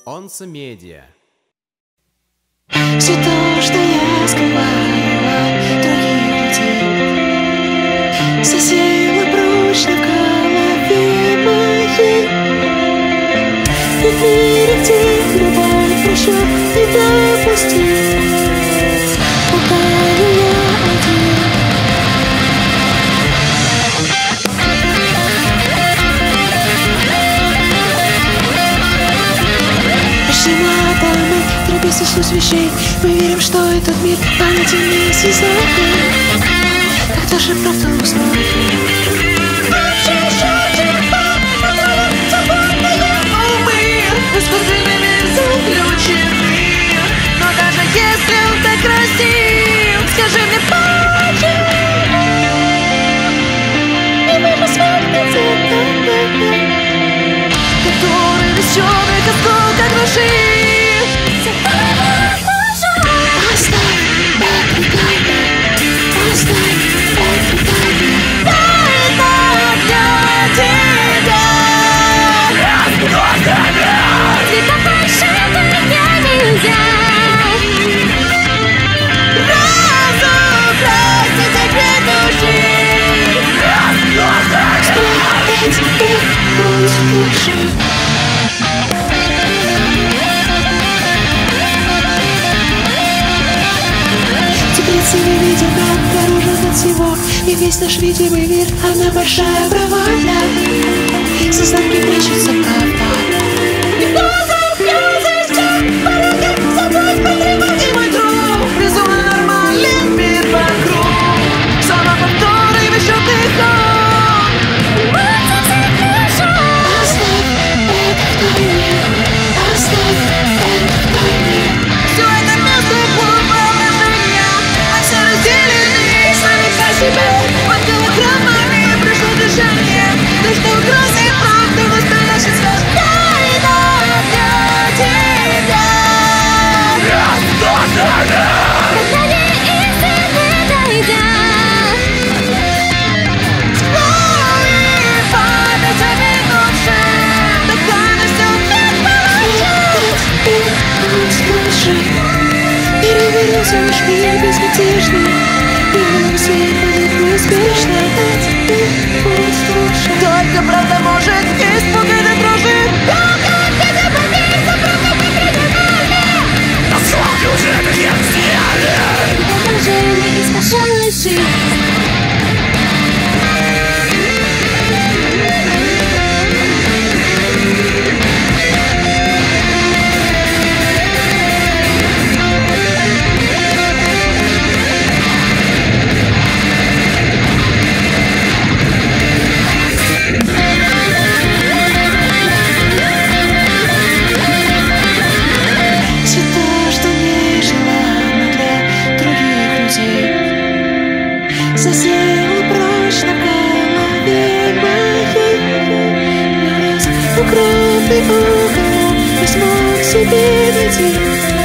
Онса Медиа. Все то, что я скрываю от других людей, засело прочно в голове моей. И в мире, где любовь прощает и допустит, упаю я один. Почти млада мы, торопись снус вещей. Мы верим, что этот мир памяти не связан. Когда же правда узнать? Искусственными заключены. Но даже если он так красив, скажи мне почему не вижу свет на цветах, который веселый, как сколько души. Теперь мы видим, как дорожен от всего. И весь наш видимый мир, она большая проводня. За знаками прячется правда. Никто запрятался, порога забудь, потревоги мой друг. Безумно нормален мир вокруг. Самоповторы еще дыхом. Перевернулся наш мир безмятежный, и в свет будет неуспешно. Только правда может испугать и дрожит. На славе уже это нет сняли. Отражение и спасает жизнь. Засела прочно в голове моей. Но раз укромный уголок не смог себе найти,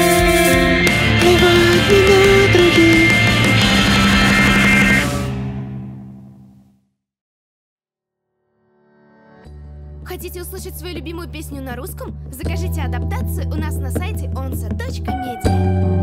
плевать мне на других. Хотите услышать свою любимую песню на русском? Закажите адаптацию у нас на сайте onsa.media.